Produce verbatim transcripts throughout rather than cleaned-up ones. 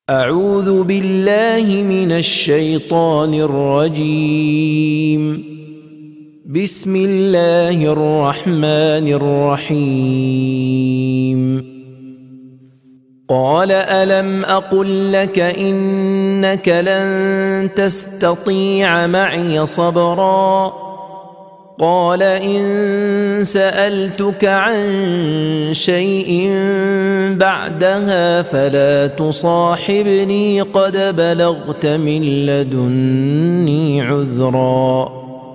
أعوذ بالله من الشيطان الرجيم. بسم الله الرحمن الرحيم. قال ألم أقل لك إنك لن تستطيع معي صبرا قال إن سألتك عن شيء بعدها فلا تصاحبني قد بلغت من لدني عذرا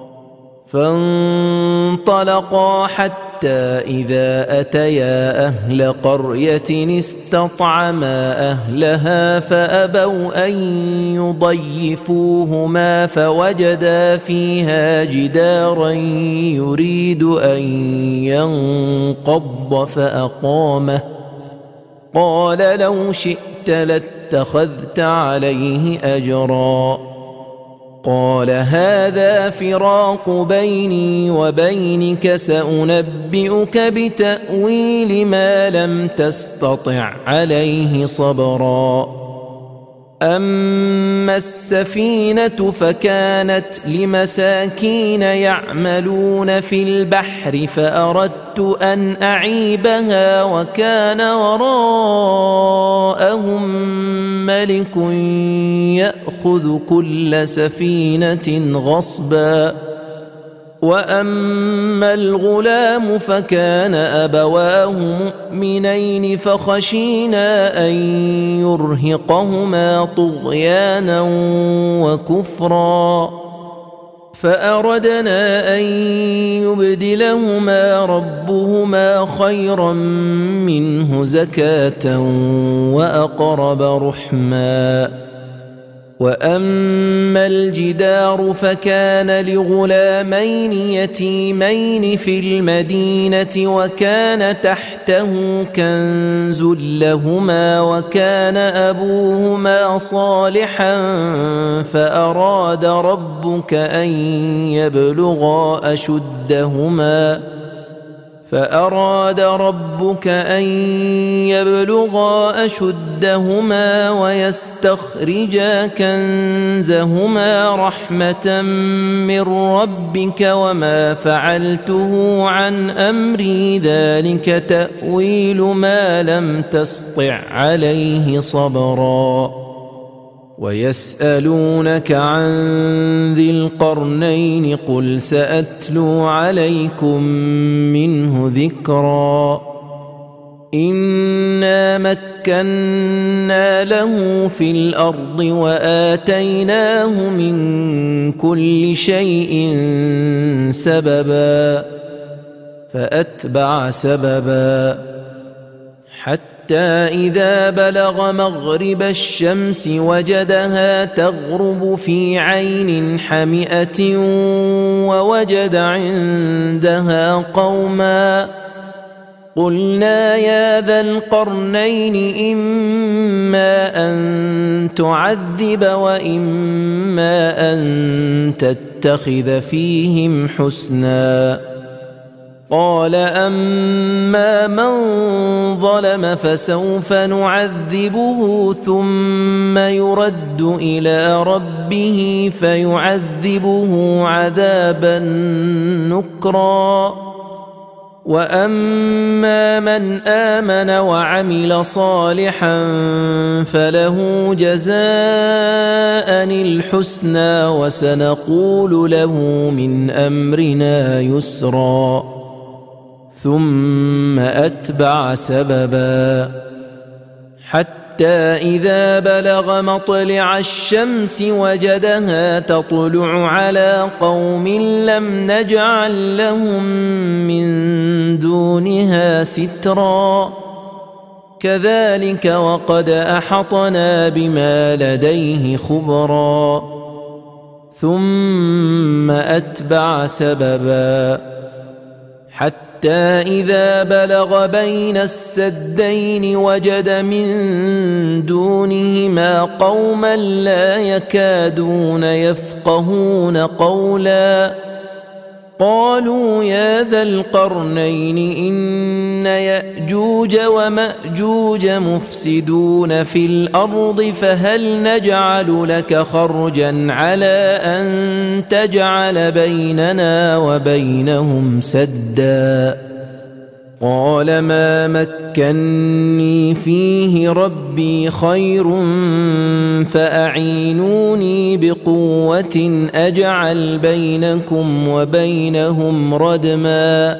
فانطلقا حتى إذا أتيا أهل قرية استطعما أهلها فأبوا أن يضيفوهما فوجدا فيها جدارا يريد أن ينقض فأقامه قال لو شئت لاتخذت عليه أجرا قال هذا فراق بيني وبينك سأنبئك بتأويل ما لم تستطع عليه صبرا أما السفينة فكانت لمساكين يعملون في البحر فأردت أن أعيبها وكان وراءهم ملك يأخذ كل سفينة غصبا وأما الغلام فكان أبواه مؤمنين فخشينا أن يرهقهما طغيانا وكفرا فأردنا أن يبدلهما ربهما خيرا منه زكاة وأقرب رحما وأما الجدار فكان لغلامين يتيمين في المدينة وكان تحته كنز لهما وكان أبوهما صالحا فأراد ربك أن يبلغا أشدهما فأراد ربك أن يبلغا أشدهما ويستخرجا كنزهما رحمة من ربك وما فعلته عن أمري ذلك تأويل ما لم تسطع عليه صبرا ويسألونك عن ذي القرنين قل سأتلو عليكم منه ذكرا إنا مكنا له في الأرض وآتيناه من كل شيء سببا فأتبع سببا حتى حتى إذا بلغ مغرب الشمس وجدها تغرب في عين حمئة ووجد عندها قوما قلنا يا ذا القرنين إما أن تعذب وإما أن تتخذ فيهم حسنا قال أما من ظلم فسوف نعذبه ثم يرد إلى ربه فيعذبه عذابا نكرا وأما من آمن وعمل صالحا فله جزاء الحسنى وسنقول له من أمرنا يسرا ثم أتبع سببا حتى إذا بلغ مطلع الشمس وجدها تطلع على قوم لم نجعل لهم من دونها سترا كذلك وقد أحطنا بما لديه خبرا ثم أتبع سببا حتى حتى إذا بلغ بين السدين وجد من دونهما قوما لا يكادون يفقهون قولا قالوا يا ذا القرنين إن يأجوج ومأجوج مفسدون في الأرض فهل نجعل لك خرجا على أن تجعل بيننا وبينهم سدا قال ما مكني فيه ربي خير فأعينوني بقوة أجعل بينكم وبينهم ردما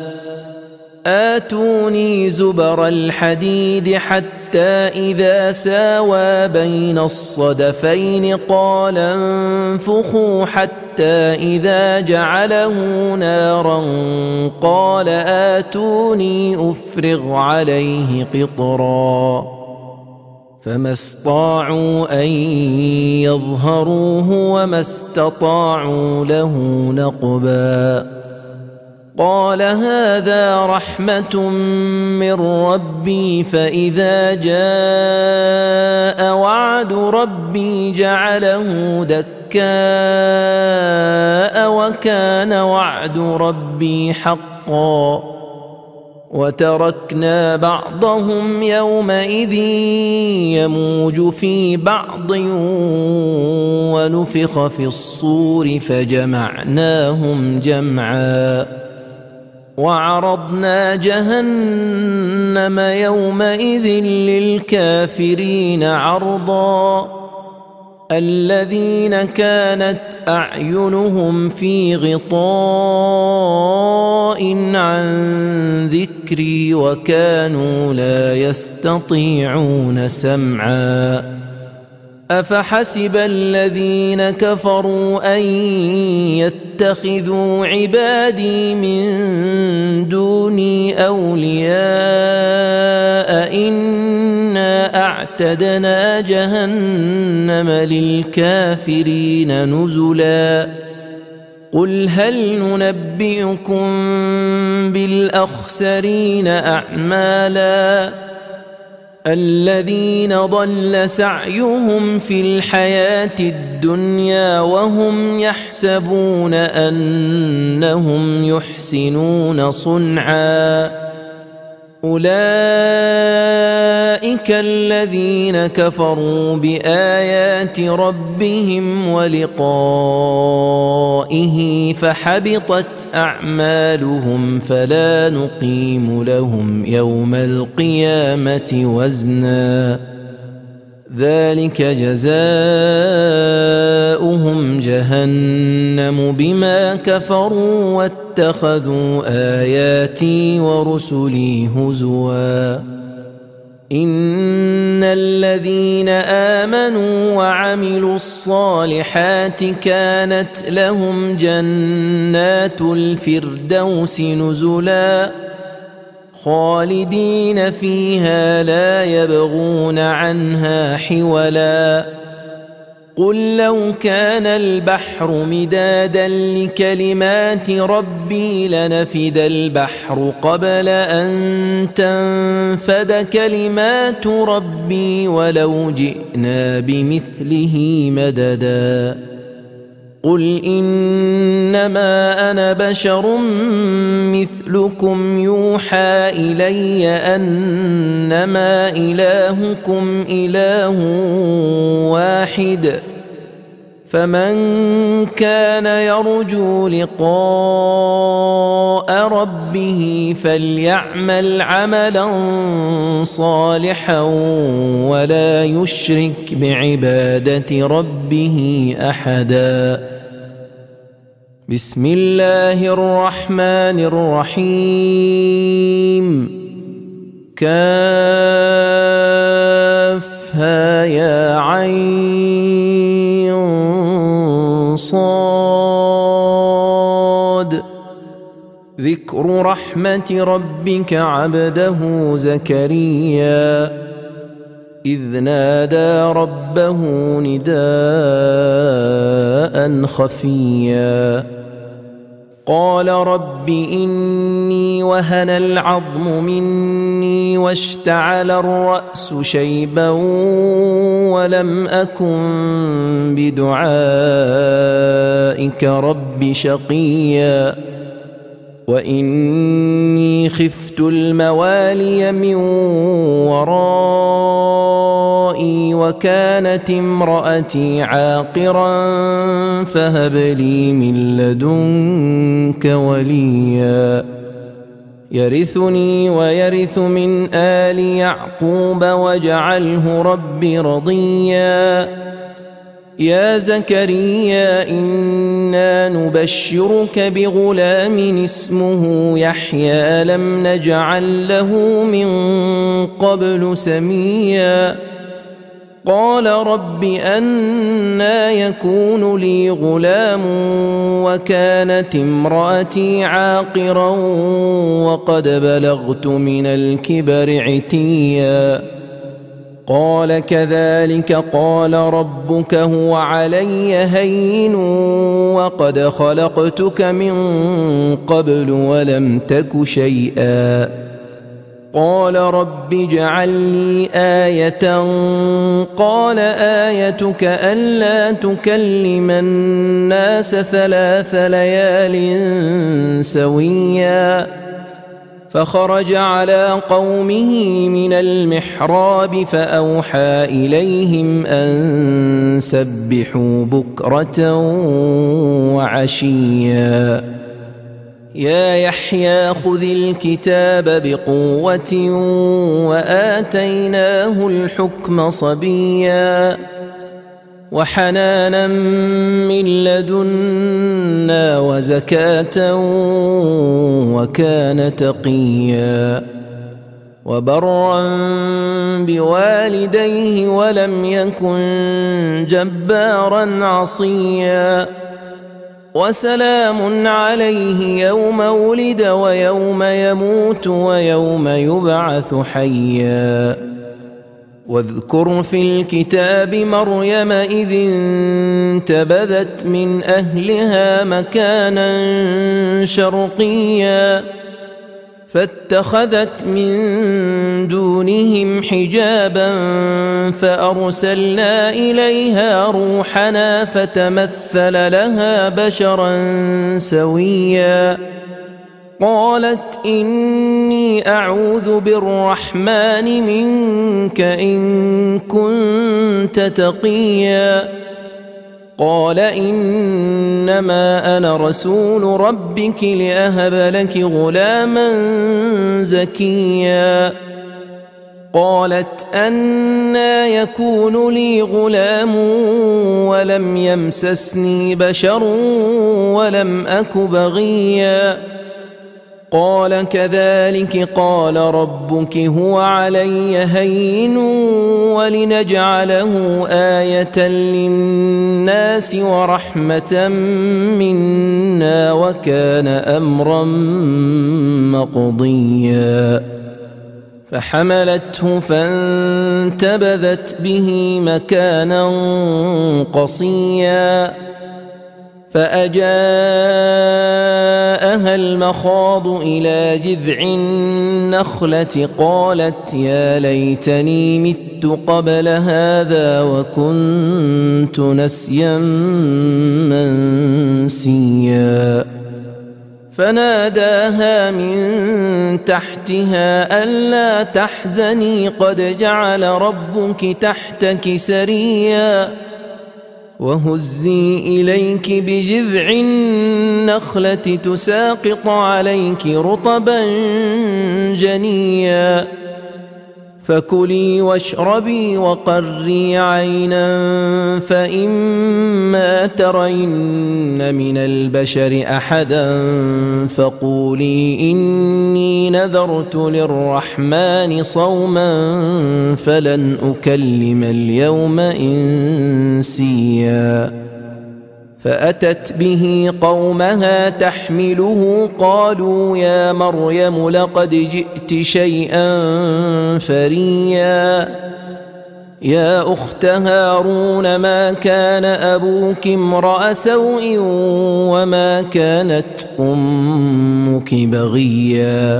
آتوني زبر الحديد حتى إذا ساوى بين الصدفين قال انفخوا حتى إذا جعله نارا قال آتوني أفرغ عليه قطرا فما استطاعوا أن يظهروه وما استطاعوا له نقبا قال هذا رحمة من ربي فإذا جاء وعد ربي جعله دكاء وكان وعد ربي حقا وتركنا بعضهم يومئذ يموج في بعض ونفخ في الصور فجمعناهم جمعا وعرضنا جهنم يومئذ للكافرين عرضا الذين كانت أعينهم في غطاء عن ذكري وكانوا لا يستطيعون سمعا أفحسب الذين كفروا أن يتخذوا عبادي من دوني أولياء إنا أعتدنا جهنم للكافرين نزلا قل هل ننبئكم بالأخسرين أعمالا الذين ضل سعيهم في الحياة الدنيا وهم يحسبون أنهم يحسنون صنعا أولئك الذين كفروا بآيات ربهم ولقائه فحبطت أعمالهم فلا نقيم لهم يوم القيامة وزنا ذلك جزاؤهم جهنم بما كفروا واتخذوا آياتي ورسلي هزوا إن الذين آمنوا وعملوا الصالحات كانت لهم جنات الفردوس نزلا خالدين فيها لا يبغون عنها حولا قل لو كان البحر مدادا لكلمات ربي لنفد البحر قبل أن تنفد كلمات ربي ولو جئنا بمثله مددا قل إنما أنا بشر مثلكم يوحى إلي أنما إلهكم إله واحد فمن كان يرجو لقاء ربه فليعمل عملا صالحا ولا يشرك بعبادة ربه أحدا بسم الله الرحمن الرحيم كافها يا عين صاد ذكر رحمة ربك عبده زكريا إذ نادى ربه نداء خفيا قال رب إني وهن العظم مني واشتعل الرأس شيبا ولم أكن بدعائك رب شقيا وإني خفت الموالي من ورائي وكانت امرأتي عاقرا فهب لي من لدنك وليا يرثني ويرث من آل يعقوب واجعله رب رضيا يا زكريا إنا نبشرك بغلام اسمه يحيى لم نجعل له من قبل سميا قال رب أنى يكون لي غلام وكانت امرأتي عاقرا وقد بلغت من الكبر عتيا قال كذلك قال ربك هو علي هين وقد خلقتك من قبل ولم تك شيئا قال رب اجعل لي آية قال آيتك ألا تكلم الناس ثلاث ليال سويا فخرج على قومه من المحراب فأوحى إليهم أن سبحوا بكرة وعشيا يا يحيى خذ الكتاب بقوة وآتيناه الحكم صبيا وحنانا من لدنا وزكاة وكان تقيا وبرا بوالديه ولم يكن جبارا عصيا وسلام عليه يوم ولد ويوم يموت ويوم يبعث حيا واذكر في الكتاب مريم إذ انتبذت من أهلها مكانا شرقيا فاتخذت من دونهم حجابا فأرسلنا إليها روحنا فتمثل لها بشرا سويا قالت إني أعوذ بالرحمن منك إن كنت تقيا قال إنما أنا رسول ربك لأهب لك غلاما زكيا قالت أنى يكون لي غلام ولم يمسسني بشر ولم أك بغيا قال كذلك قال ربك هو علي هين ولنجعله آية للناس ورحمة منا وكان أمرا مقضيا فحملته فانتبذت به مكانا قصيا فأجاءها المخاض إلى جذع النخلة قالت يا ليتني مت قبل هذا وكنت نسيا منسيا فناداها من تحتها ألا تحزني قد جعل ربك تحتك سريا وهزي إليك بجذع النخلة تساقط عليك رطبا جنيا فكلي واشربي وقري عينا فإما ترين من البشر أحدا فقولي إني نذرت للرحمن صوما فلن أكلم اليوم إنسيا فأتت به قومها تحمله قالوا يا مريم لقد جئت شيئا فريا يا أخت هارون ما كان أبوك امرأ سوء وما كانت أمك بغيا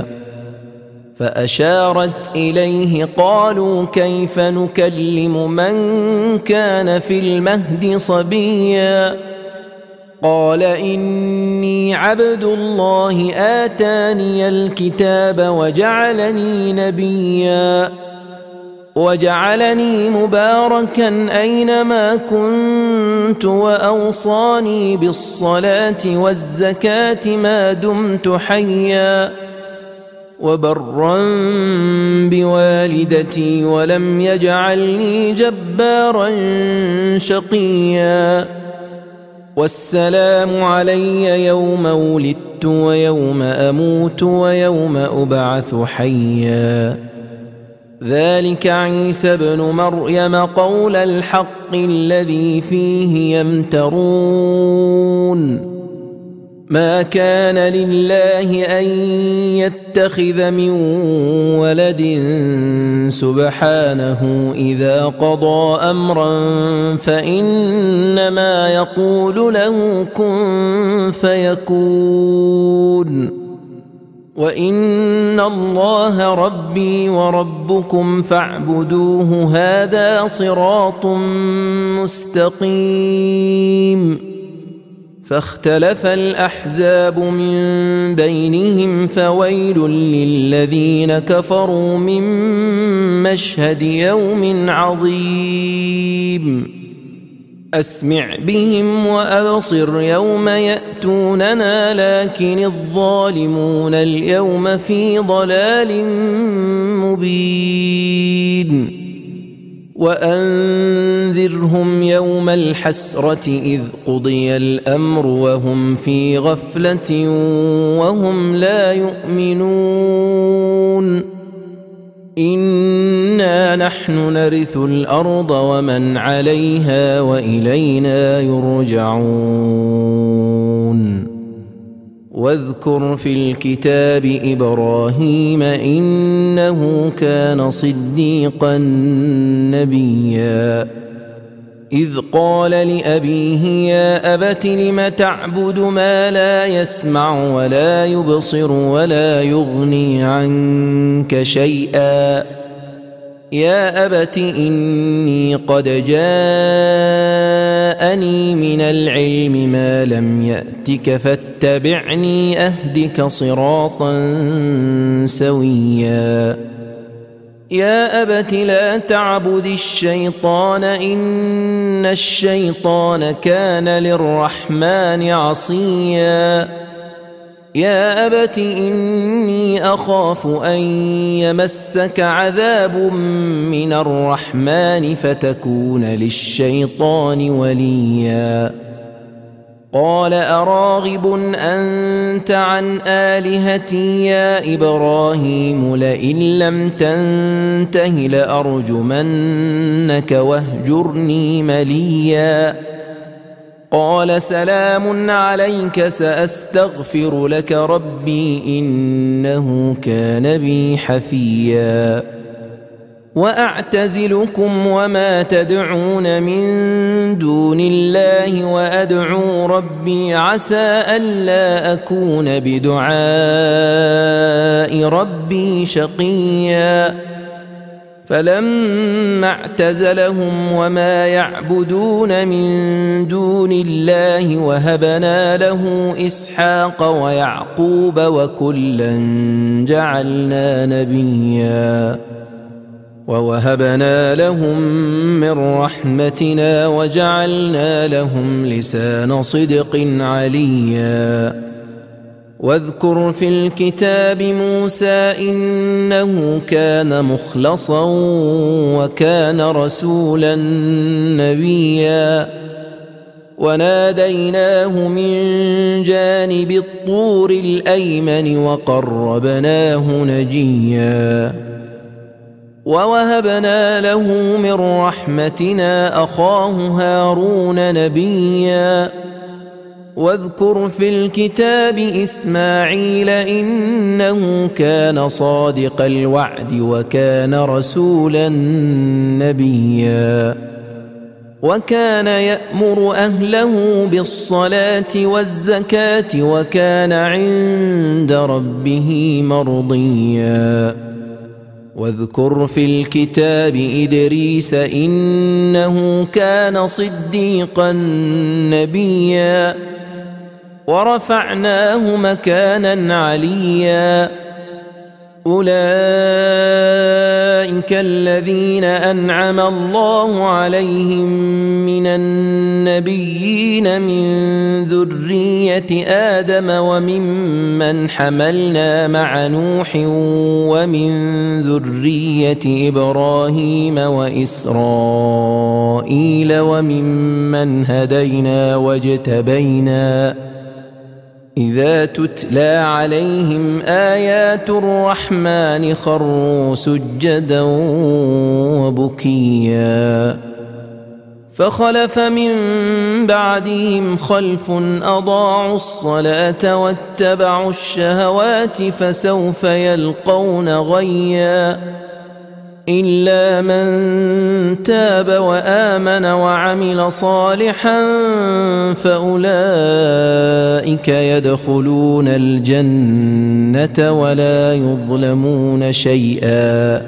فأشارت إليه قالوا كيف نكلم من كان في المهد صبيا قال إني عبد الله آتاني الكتاب وجعلني نبيا وجعلني مباركا أينما كنت وأوصاني بالصلاة والزكاة ما دمت حيا وبرا بوالدتي ولم يجعلني جبارا شقيا والسلام علي يوم ولدت ويوم أموت ويوم أبعث حيا ذلك عيسى بن مريم قول الحق الذي فيه يمترون ما كان لله أن يتخذ من ولد سبحانه إذا قضى أمرا فإنما يقول له كن فيكون وإن الله ربي وربكم فاعبدوه هذا صراط مستقيم فاختلف الأحزاب من بينهم فويل للذين كفروا من مشهد يوم عظيم أسمع بهم وأبصر يوم يأتوننا لكن الظالمون اليوم في ضلال مبين وأنذرهم يوم الحسرة إذ قضي الأمر وهم في غفلة وهم لا يؤمنون إنا نحن نرث الأرض ومن عليها وإلينا يرجعون واذكر في الكتاب إبراهيم إنه كان صديقا نبيا إذ قال لأبيه يا أبت لم تعبد ما لا يسمع ولا يبصر ولا يغني عنك شيئا يا أبت إني قد جاءني من العلم ما لم يأتك فاتبعني أهدك صراطا سويا يا أبت لا تعبد الشيطان إن الشيطان كان للرحمن عصيا يا أبت إني أخاف أن يمسك عذاب من الرحمن فتكون للشيطان وليا قال أراغب أنت عن آلهتي يا إبراهيم لئن لم تنته لأرجمنك واهجرني مليا قال سلام عليك سأستغفر لك ربي إنه كان بي حفيا وأعتزلكم وما تدعون من دون الله وأدعو ربي عسى ألا أكون بدعاء ربي شقيا فلما اعتزلهم وما يعبدون من دون الله وهبنا له إسحاق ويعقوب وكلا جعلنا نبيا ووهبنا لهم من رحمتنا وجعلنا لهم لسان صدق عليا واذكر في الكتاب موسى إنه كان مخلصا وكان رسولا نبيا وناديناه من جانب الطور الأيمن وقربناه نجيا ووهبنا له من رحمتنا أخاه هارون نبيا واذكر في الكتاب إسماعيل إنه كان صادق الوعد وكان رسولا نبيا وكان يأمر أهله بالصلاة والزكاة وكان عند ربه مرضيا واذكر في الكتاب إدريس إنه كان صديقا نبيا ورفعناه مكانا عليا أولئك الذين أنعم الله عليهم من النبيين من ذرية آدم وممن حملنا مع نوح ومن ذرية إبراهيم وإسرائيل وممن هدينا واجتبينا إذا تتلى عليهم آيات الرحمن خروا سجدا وبكيا فخلف من بعدهم خلف أضاعوا الصلاة واتبعوا الشهوات فسوف يلقون غيا إلا من تاب وآمن وعمل صالحا فأولئك يدخلون الجنة ولا يظلمون شيئا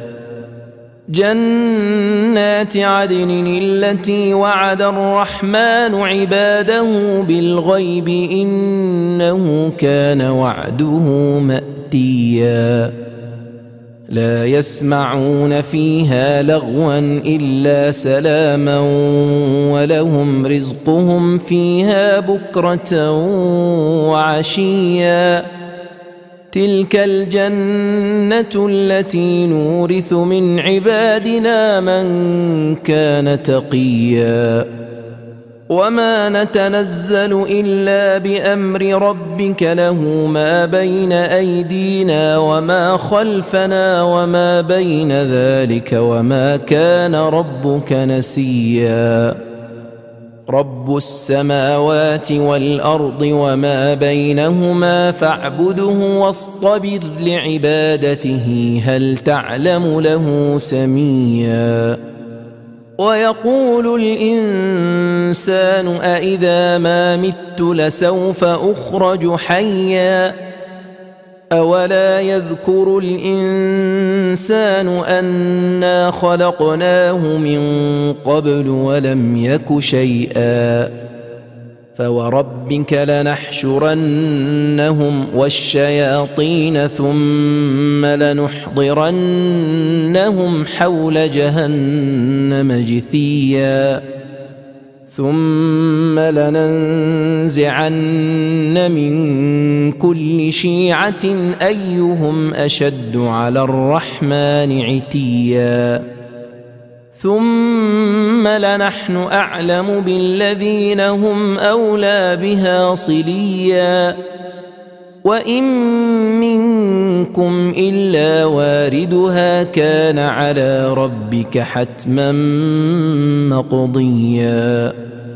جنات عدن التي وعد الرحمن عباده بالغيب إنه كان وعده مأتيا لا يسمعون فيها لغوا إلا سلاما ولهم رزقهم فيها بكرة وعشيا تلك الجنة التي نورث من عبادنا من كان تقيا وما نتنزل إلا بأمر ربك له ما بين أيدينا وما خلفنا وما بين ذلك وما كان ربك نسيا رب السماوات والأرض وما بينهما فاعبده واصطبر لعبادته هل تعلم له سميا ويقول الإنسان أإذا ما مت لسوف أخرج حيا أولا يذكر الإنسان أنا خلقناه من قبل ولم يك شيئا فوربك لنحشرنهم والشياطين ثم لنحضرنهم حول جهنم جثيا ثم لننزعن من كل شيعة أيهم أشد على الرحمن عتيا ثم لنحن أعلم بالذين هم أولى بها صليا وإن منكم إلا واردها كان على ربك حتما مقضيا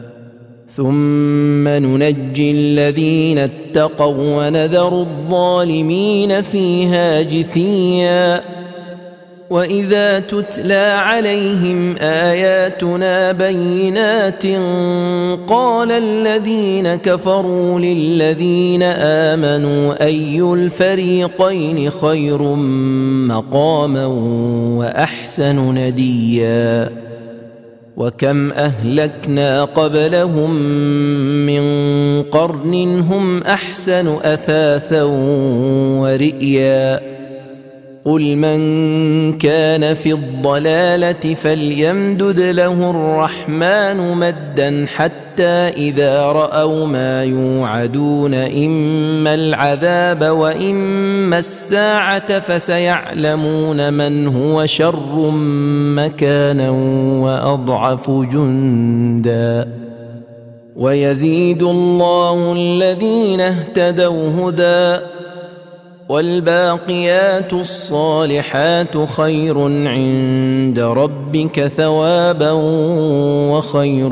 ثم ننجي الذين اتقوا ونذر الظالمين فيها جثيا وإذا تتلى عليهم آياتنا بينات قال الذين كفروا للذين آمنوا أي الفريقين خير مقاما وأحسن نديا وكم أهلكنا قبلهم من قرن هم أحسن أثاثا ورئيا قل من كان في الضلالة فليمدد له الرحمن مدا حتى إذا رأوا ما يوعدون إما العذاب وإما الساعة فسيعلمون من هو شر مكانا وأضعف جندا ويزيد الله الذين اهتدوا هدى والباقيات الصالحات خير عند ربك ثوابا وخير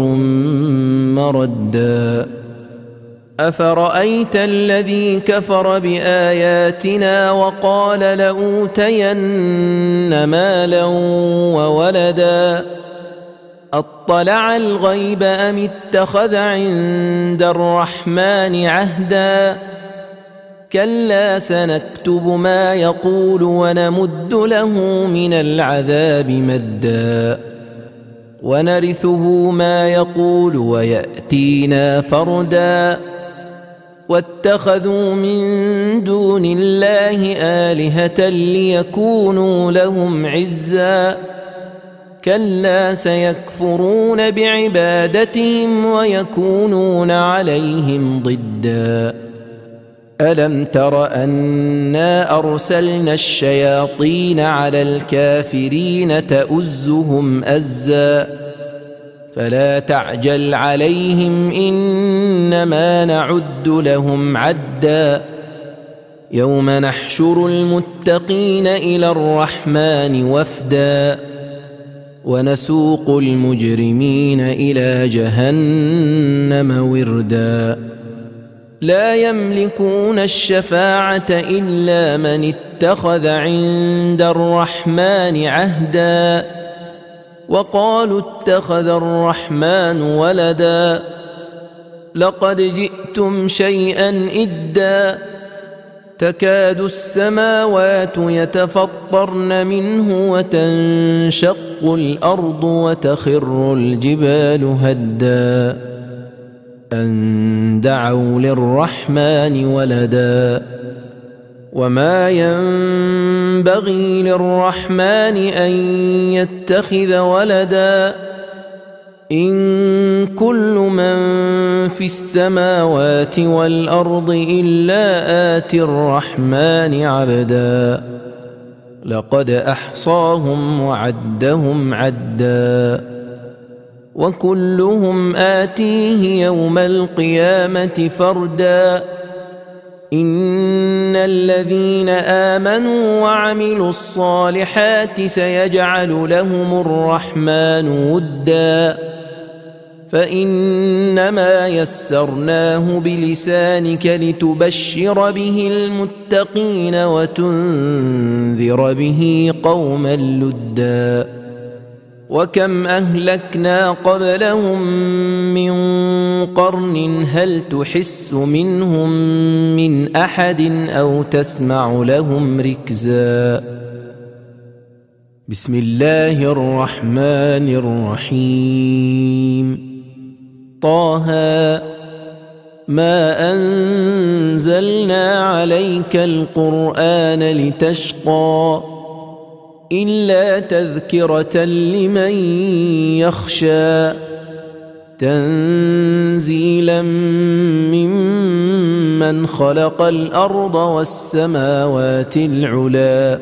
مردا أفرأيت الذي كفر بآياتنا وقال لأوتين مالا وولدا أطلع الغيب أم اتخذ عند الرحمن عهدا كلا سنكتب ما يقول ونمد له من العذاب مدا ونرثه ما يقول ويأتينا فردا واتخذوا من دون الله آلهة ليكونوا لهم عزا كلا سيكفرون بعبادتهم ويكونون عليهم ضدا ألم تر أنا أرسلنا الشياطين على الكافرين تؤزهم أزا فلا تعجل عليهم إنما نعد لهم عدا يوم نحشر المتقين إلى الرحمن وفدا ونسوق المجرمين إلى جهنم وردا لا يملكون الشفاعة إلا من اتخذ عند الرحمن عهدا وقالوا اتخذ الرحمن ولدا لقد جئتم شيئا إدا تكاد السماوات يتفطرن منه وتنشق الأرض وتخر الجبال هدا أن دعوا للرحمن ولدا وما ينبغي للرحمن أن يتخذ ولدا إن كل من في السماوات والأرض إلا آتي الرحمن عبدا لقد أحصاهم وعدهم عدا وكلهم آتيه يوم القيامة فردا إن الذين آمنوا وعملوا الصالحات سيجعل لهم الرحمن ودا فإنما يسرناه بلسانك لتبشر به المتقين وتنذر به قوما لدا وكم أهلكنا قبلهم من قرن هل تحس منهم من أحد أو تسمع لهم ركزا بسم الله الرحمن الرحيم طه ما أنزلنا عليك القرآن لتشقى إلا تذكرة لمن يخشى تنزيلا ممن خلق الأرض والسماوات العلا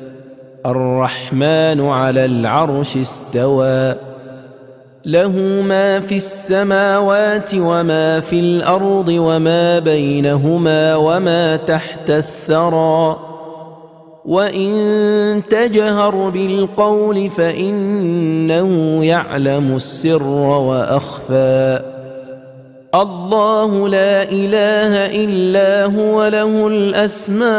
الرحمن على العرش استوى له ما في السماوات وما في الأرض وما بينهما وما تحت الثرى وإن تجهر بالقول فإنه يعلم السر وأخفى الله لا إله إلا هو له الأسماء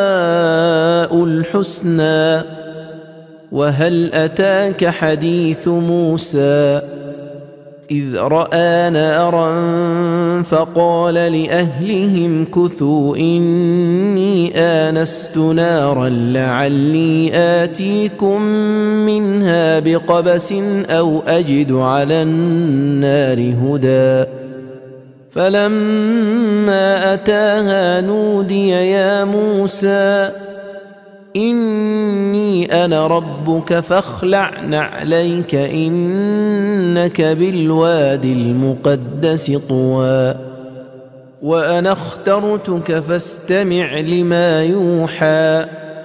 الحسنى وهل أتاك حديث موسى إذ رأى نارا فقال لأهلهم كثوا إني آنست نارا لعلي آتيكم منها بقبس أو أجد على النار هدى فلما أتاها نودي يا موسى إني أنا ربك فاخلع نعليك إنك بالوادي المقدس طوى وأنا اخترتك فاستمع لما يوحى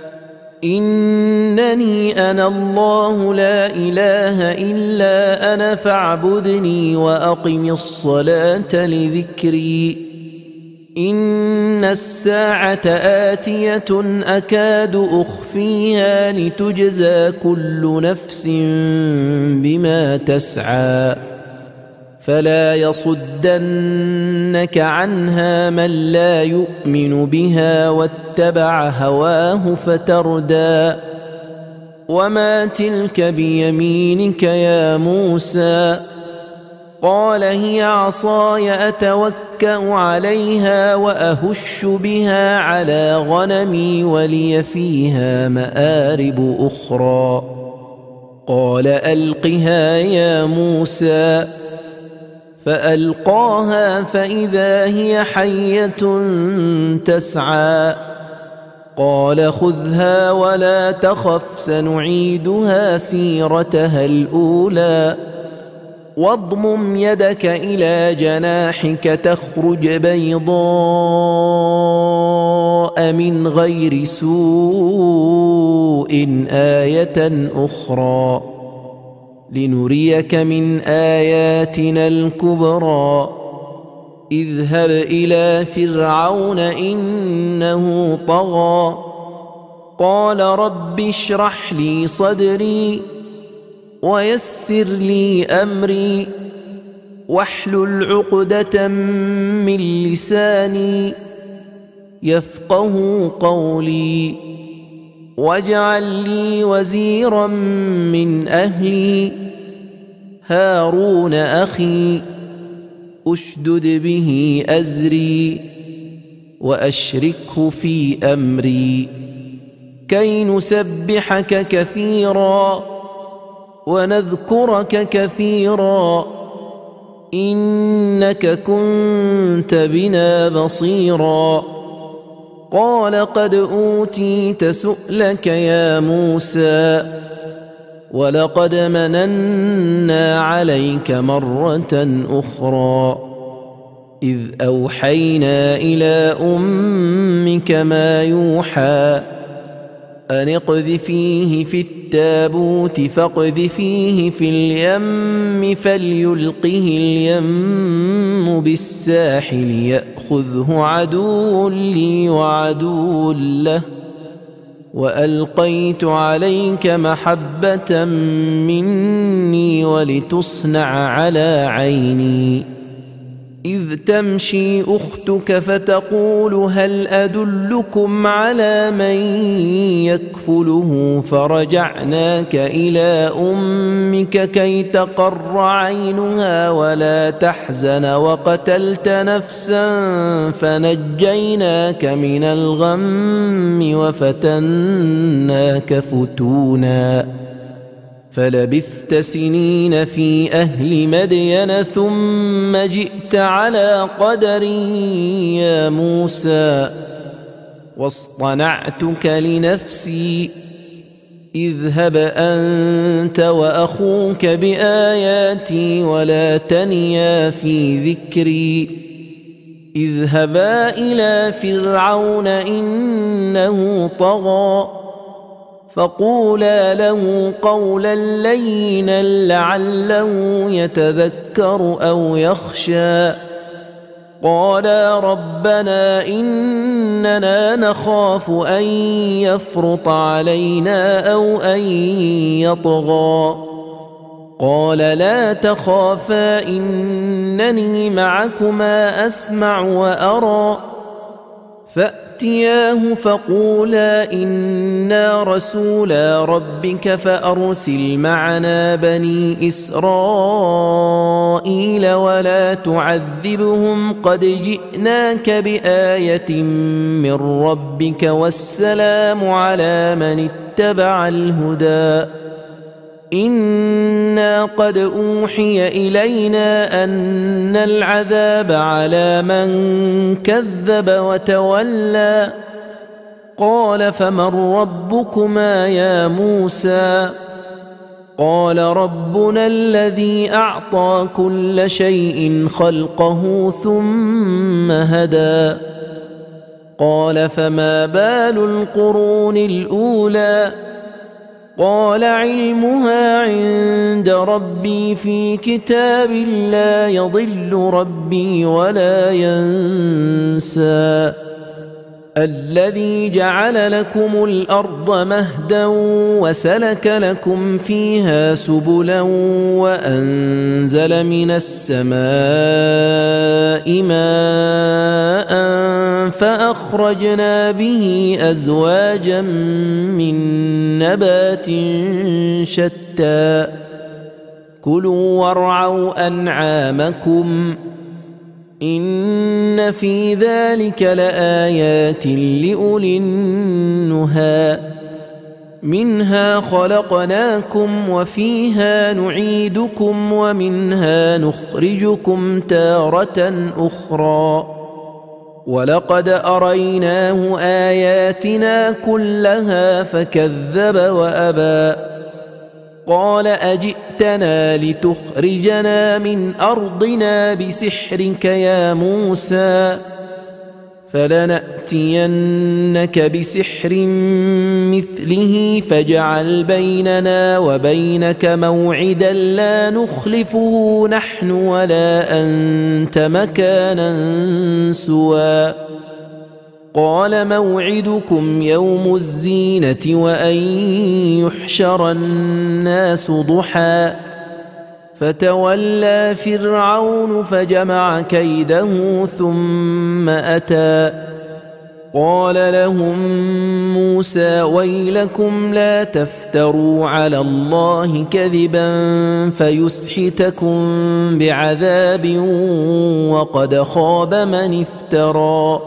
إنني أنا الله لا إله إلا أنا فاعبدني وأقم الصلاة لذكري إن الساعة آتية أكاد أخفيها لتجزى كل نفس بما تسعى فلا يصدنك عنها من لا يؤمن بها واتبع هواه فتردى وما تلك بيمينك يا موسى قال هي عصاي أتوكأ عليها وأهش بها على غنمي ولي فيها مآرب أخرى قال ألقها يا موسى فألقاها فإذا هي حية تسعى قال خذها ولا تخف سنعيدها سيرتها الأولى واضمم يدك إلى جناحك تخرج بيضاء من غير سوء آية أخرى لنريك من آياتنا الكبرى اذهب إلى فرعون إنه طغى قال رب اشرح لي صدري ويسر لي أمري واحلل عقدة من لساني يفقه قولي واجعل لي وزيرا من أهلي هارون أخي أشدد به أزري وأشركه في أمري كي نسبحك كثيرا ونذكرك كثيرا إنك كنت بنا بصيرا قال قد أوتيت سؤلك يا موسى ولقد مننا عليك مرة أخرى إذ أوحينا إلى أمك ما يوحى أن اقذفيه في التابوت فاقذفيه في اليم فليلقه اليم بالساحل يأخذه عدو لي وعدو له وألقيت عليك محبة مني ولتصنع على عيني إذ تمشي أختك فتقول هل أدلكم على من يكفله فرجعناك إلى أمك كي تقر عينها ولا تحزن وقتلت نفسا فنجيناك من الغم وفتناك فتونا فلبثت سنين في أهل مدين ثم جئت على قدري يا موسى واصطنعتك لنفسي اذهب أنت وأخوك بآياتي ولا تنيا في ذكري اذهبا إلى فرعون إنه طغى فقولا له قولا لينا لعله يتذكر أو يخشى قالا ربنا إننا نخاف أن يفرط علينا أو أن يطغى قال لا تخافا إنني معكما أسمع وأرى فأتياه فقولا إنا رسولا ربك فأرسل معنا بني إسرائيل ولا تعذبهم قد جئناك بآية من ربك والسلام على من اتبع الهدى إنا قد أوحي إلينا أن العذاب على من كذب وتولى قال فمن ربكما يا موسى قال ربنا الذي أعطى كل شيء خلقه ثم هدى قال فما بال القرون الأولى قال علمها عند ربي في كتاب لا يضل ربي ولا ينسى الذي جعل لكم الأرض مهدا وسلك لكم فيها سبلا وأنزل من السماء ماء فأخرجنا به أزواجا من نبات شتى كلوا وارعوا أنعامكم إن في ذلك لآيات لأولي النهى منها خلقناكم وفيها نعيدكم ومنها نخرجكم تارة أخرى ولقد أريناه آياتنا كلها فكذب وأبى قال أجئتنا لتخرجنا من أرضنا بسحرك يا موسى فلنأتينك بسحر مثله فاجعل بيننا وبينك موعدا لا نخلفه نحن ولا أنت مكانا سوى قال موعدكم يوم الزينة وأن يحشر الناس ضحى فتولى فرعون فجمع كيده ثم أتى قال لهم موسى ويلكم لا تفتروا على الله كذبا فيسحتكم بعذاب وقد خاب من افترى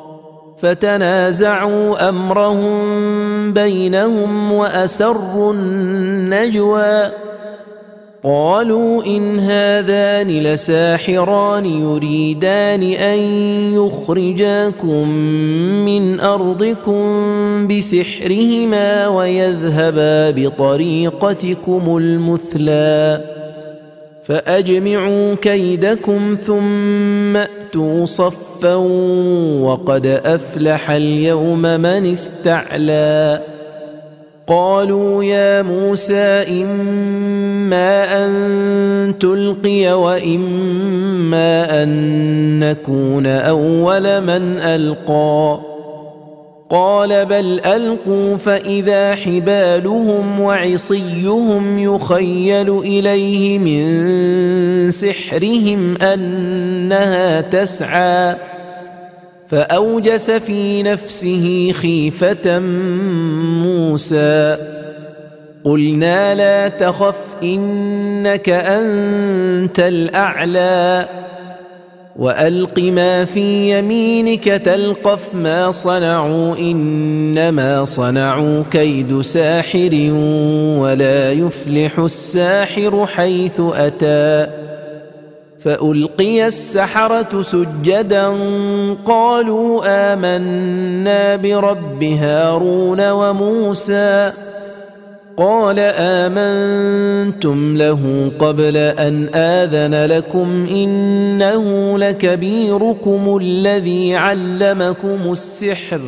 فتنازعوا أمرهم بينهم وأسروا النجوى قالوا إن هذان لساحران يريدان أن يخرجاكم من أرضكم بسحرهما ويذهبا بطريقتكم المثلى فأجمعوا كيدكم ثم أتوا صفا وقد أفلح اليوم من استعلى قالوا يا موسى إما أن تلقي وإما أن نكون أول من ألقى قال بل ألقوا فإذا حبالهم وعصيهم يخيل إليه من سحرهم أنها تسعى فأوجس في نفسه خيفة موسى قلنا لا تخف إنك أنت الأعلى وألق ما في يمينك تلقف ما صنعوا إنما صنعوا كيد ساحر ولا يفلح الساحر حيث أتى فألقي السحرة سجدا قالوا آمنا برب هارون وموسى قال آمنتم له قبل أن آذن لكم إنه لكبيركم الذي علمكم السحر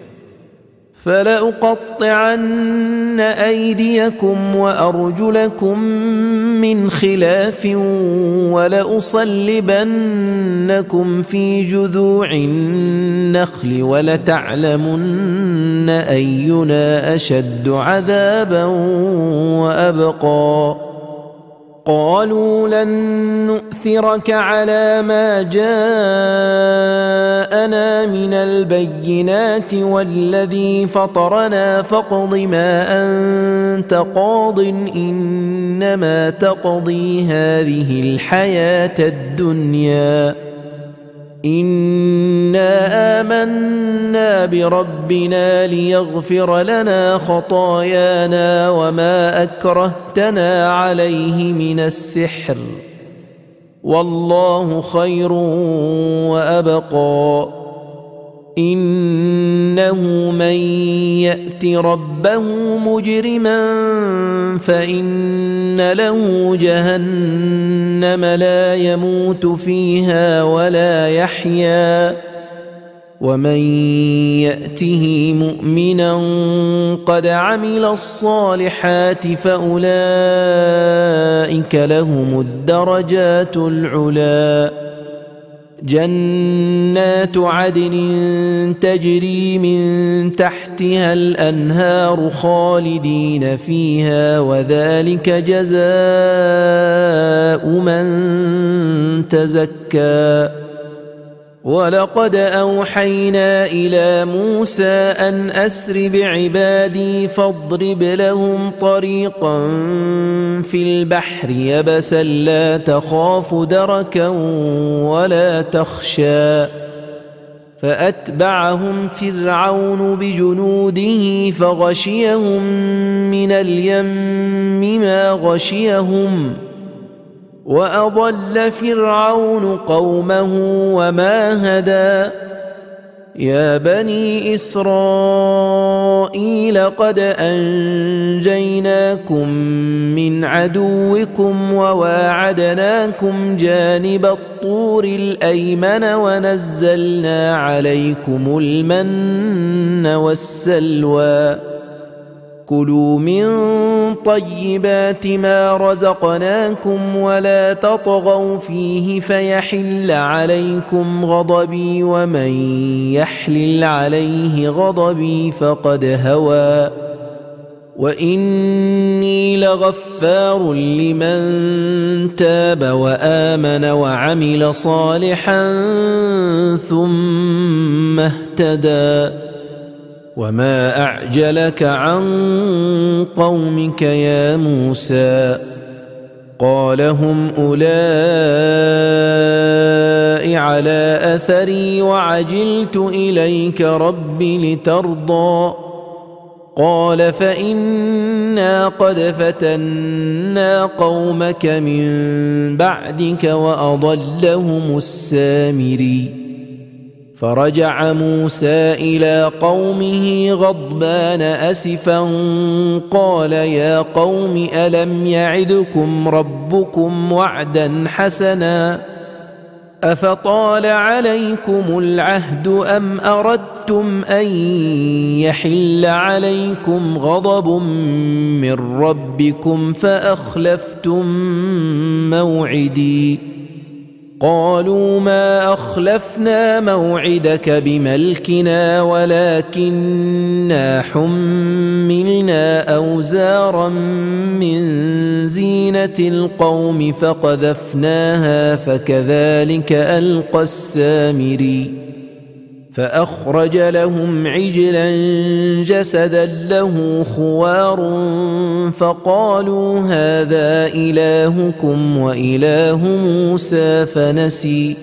فلأقطعن أيديكم وأرجلكم من خلاف ولأصلبنكم في جذوع النخل ولتعلمن أينا أشد عذابا وأبقى قالوا لن نؤثرك على ما جاءنا من البينات والذي فطرنا فاقض ما أنت قاض إنما تقضي هذه الحياة الدنيا إنا آمنا بربنا ليغفر لنا خطايانا وما أكرهتنا عليه من السحر والله خير وأبقى إنه من يأت ربه مجرما فإن له جهنم لا يموت فيها ولا يحيا ومن يأته مؤمنا قد عمل الصالحات فأولئك لهم الدرجات العلى جنات عدن تجري من تحتها الأنهار خالدين فيها وذلك جزاء من تزكى ولقد أوحينا إلى موسى أن أسر بعبادي فاضرب لهم طريقا في البحر يبسا لا تخاف دركا ولا تخشى فأتبعهم فرعون بجنوده فغشيهم من اليم ما غشيهم وأضل فرعون قومه وما هدى يا بني إسرائيل قد أنجيناكم من عدوكم وواعدناكم جانب الطور الأيمن ونزلنا عليكم المن والسلوى كلوا من طيبات ما رزقناكم ولا تطغوا فيه فيحل عليكم غضبي ومن يحلل عليه غضبي فقد هوى وإني لغفار لمن تاب وآمن وعمل صالحا ثم اهتدى وما أعجلك عن قومك يا موسى قال هم أولئك على أثري وعجلت إليك رب لترضى قال فإنا قد فتنا قومك من بعدك وأضلهم السامري فرجع موسى إلى قومه غضبان أسفا قال يا قوم ألم يعدكم ربكم وعدا حسنا أفطال عليكم العهد أم أردتم أن يحل عليكم غضب من ربكم فأخلفتم موعدي قالوا ما أخلفنا موعدك بملكنا ولكننا حملنا أوزارا من زينة القوم فقذفناها فكذلك ألقى السامري فأخرج لهم عجلا جسدا له خوار فقالوا هذا إلهكم وإله موسى فنسي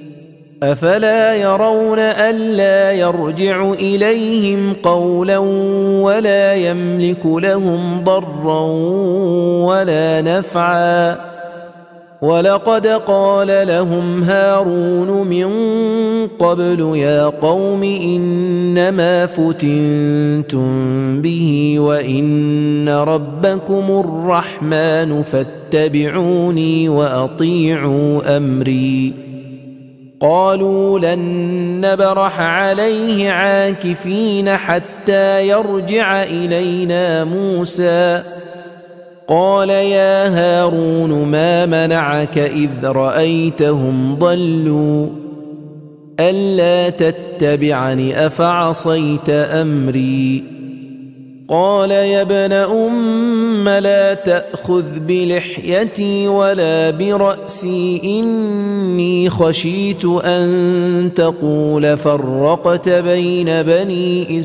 أفلا يرون ألا يرجع إليهم قولا ولا يملك لهم ضرا ولا نفعا ولقد قال لهم هارون من قبل يا قوم إنما فتنتم به وإن ربكم الرحمن فاتبعوني وأطيعوا أمري قالوا لن نبرح عليه عاكفين حتى يرجع إلينا موسى قال يا هارون ما منعك إذ رأيتهم ضلوا ألا تتبعني أفعصيت أمري قال يا ابن أم لا تأخذ بلحيتي ولا برأسي إني خشيت أن تقول فرقت بين بني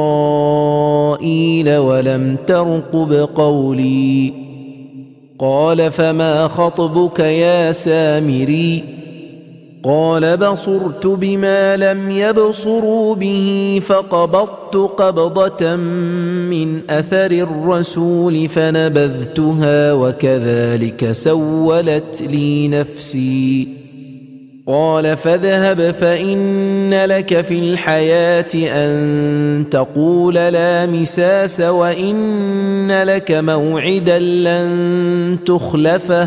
إسرائيل ولم ترقب قولي قال فما خطبك يا سامري قال بصرت بما لم يبصروا به فقبضت قبضة من أثر الرسول فنبذتها وكذلك سولت لي نفسي قال فاذهب فإن لك في الحياة أن تقول لا مساس وإن لك موعدا لن تخلفه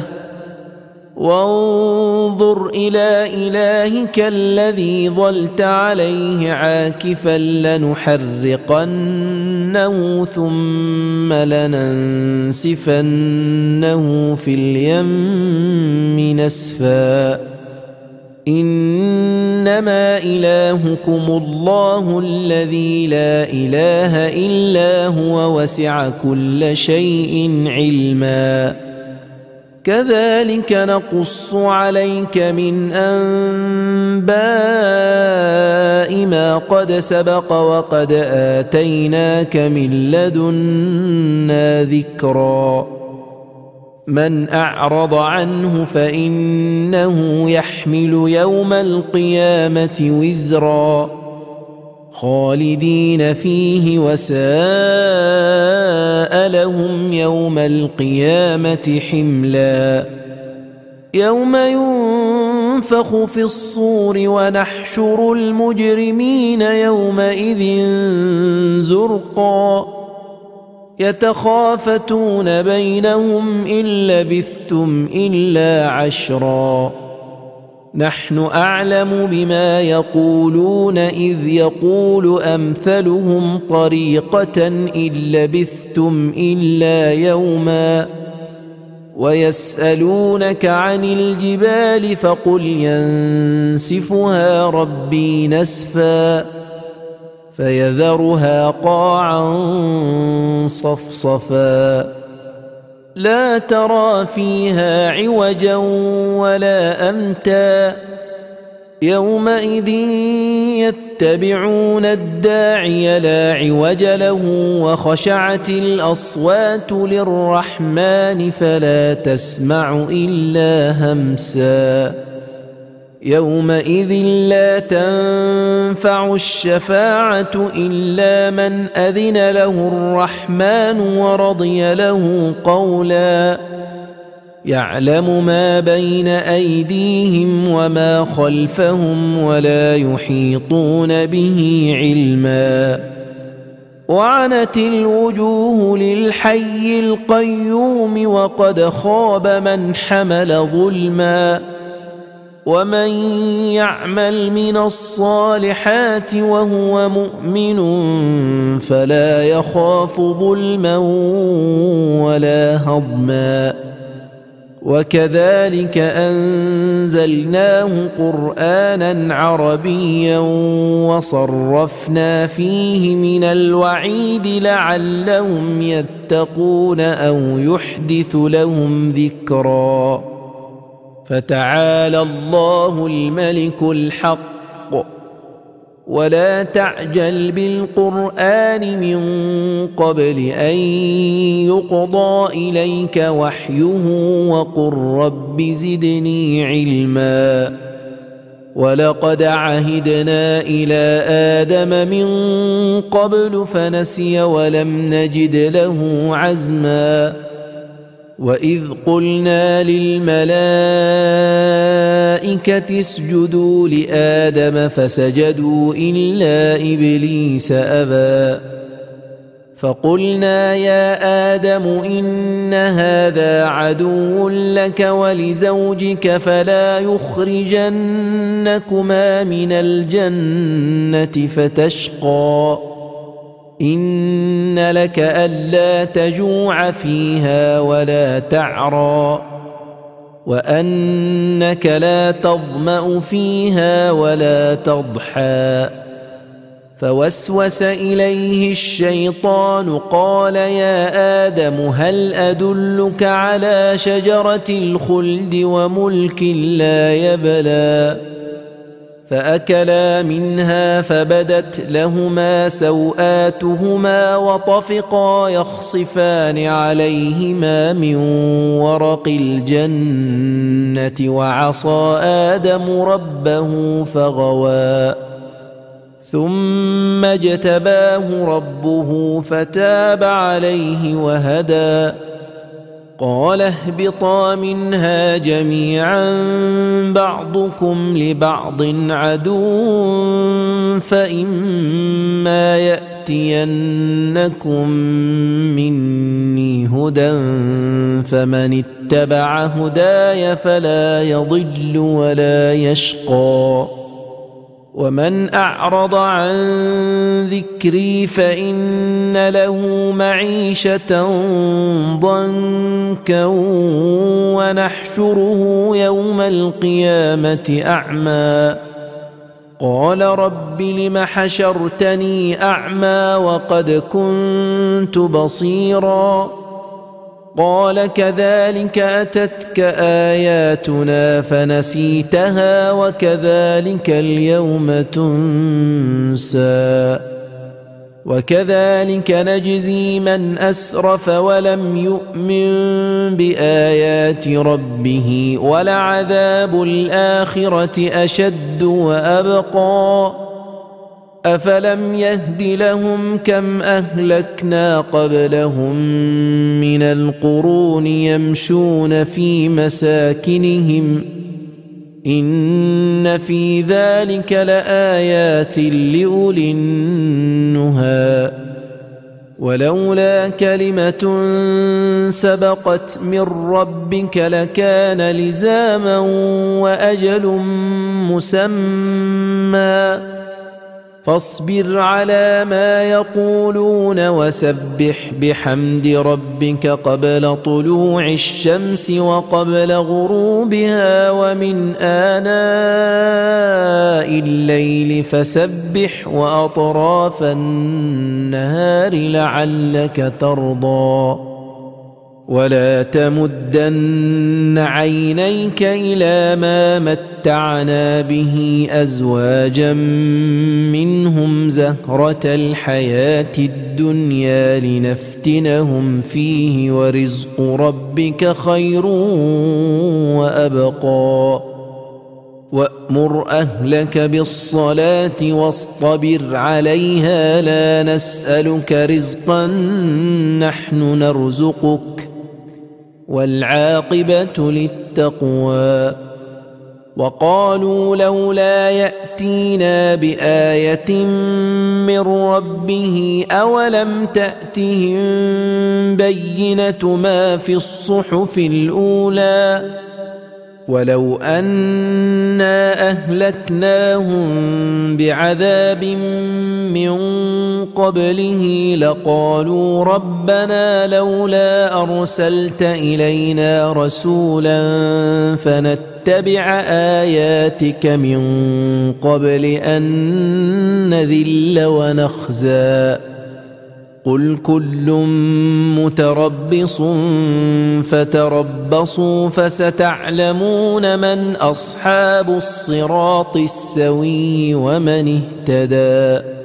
وانظر إلى إلهك الذي ظلت عليه عاكفا لنحرقنه ثم لننسفنه في اليم نسفا إنما إلهكم الله الذي لا إله إلا هو وسع كل شيء علما كذلك نقص عليك من أنباء ما قد سبق وقد آتيناك من لدنا ذكرا من أعرض عنه فإنه يحمل يوم القيامة وزرا خالدين فيه وساء لهم يوم القيامة حملا يوم ينفخ في الصور ونحشر المجرمين يومئذ زرقا يتخافتون بينهم إن لبثتم إلا عشرا نحن أعلم بما يقولون إذ يقول أمثلهم طريقة إن لبثتم إلا يوما ويسألونك عن الجبال فقل ينسفها ربي نسفا فيذرها قاعا صفصفا لا ترى فيها عوجا ولا أمتا يومئذ يتبعون الداعي لا عوج له وخشعت الأصوات للرحمن فلا تسمع إلا همسا يومئذ لا تنفع الشفاعة إلا من أذن له الرحمن ورضي له قولا يعلم ما بين أيديهم وما خلفهم ولا يحيطون به علما وعنت الوجوه للحي القيوم وقد خاب من حمل ظلما ومن يعمل من الصالحات وهو مؤمن فلا يخاف ظلما ولا هضما وكذلك أنزلناه قرآنا عربيا وصرفنا فيه من الوعيد لعلهم يتقون أو يحدث لهم ذكرا فتعالى الله الملك الحق ولا تعجل بالقرآن من قبل أن يقضى إليك وحيه وقل رب زدني علما ولقد عهدنا إلى آدم من قبل فنسي ولم نجد له عزما وإذ قلنا للملائكة اسجدوا لآدم فسجدوا إلا إبليس أبى فقلنا يا آدم إن هذا عدو لك ولزوجك فلا يخرجنكما من الجنة فتشقى إن لك ألا تجوع فيها ولا تعرى وأنك لا تظمأ فيها ولا تضحى فوسوس إليه الشيطان قال يا آدم هل أدلك على شجرة الخلد وملك لا يبلى فأكلا منها فبدت لهما سوآتهما وطفقا يخصفان عليهما من ورق الجنة وعصى آدم ربه فغوى ثم اجتباه ربه فتاب عليه وهدى قال اهبطا منها جميعا بعضكم لبعض عدو فإما يأتينكم مني هدى فمن اتبع هداي فلا يضل ولا يشقى ومن أعرض عن ذكري فإن له معيشة ضنكا ونحشره يوم القيامة أعمى قال رب لم حشرتني أعمى وقد كنت بصيرا قال كذلك أتتك آياتنا فنسيتها وكذلك اليوم تنسى وكذلك نجزي من أسرف ولم يؤمن بآيات ربه ولعذاب الآخرة أشد وأبقى أفلم يهد لهم كم أهلكنا قبلهم من القرون يمشون في مساكنهم إن في ذلك لآيات لأولي النهى ولولا كلمة سبقت من ربك لكان لزاما وأجل مسمى فاصبر على ما يقولون وسبح بحمد ربك قبل طلوع الشمس وقبل غروبها ومن آناء الليل فسبح وأطراف النهار لعلك ترضى ولا تمدن عينيك إلى ما متعنا به أزواجا منهم زهرة الحياة الدنيا لنفتنهم فيه ورزق ربك خير وأبقى وأمر أهلك بالصلاة واصطبر عليها لا نسألك رزقا نحن نرزقك والعاقبة للتقوى وقالوا لولا يأتينا بآية من ربه أولم تأتهم بينة ما في الصحف الأولى ولو أنا أهلكناهم بعذاب من قبله لقالوا ربنا لولا أرسلت إلينا رسولا فنتبع آياتك من قبل أن نذل ونخزى قل كل متربص فتربصوا فستعلمون من أصحاب الصراط السوي ومن اهتدى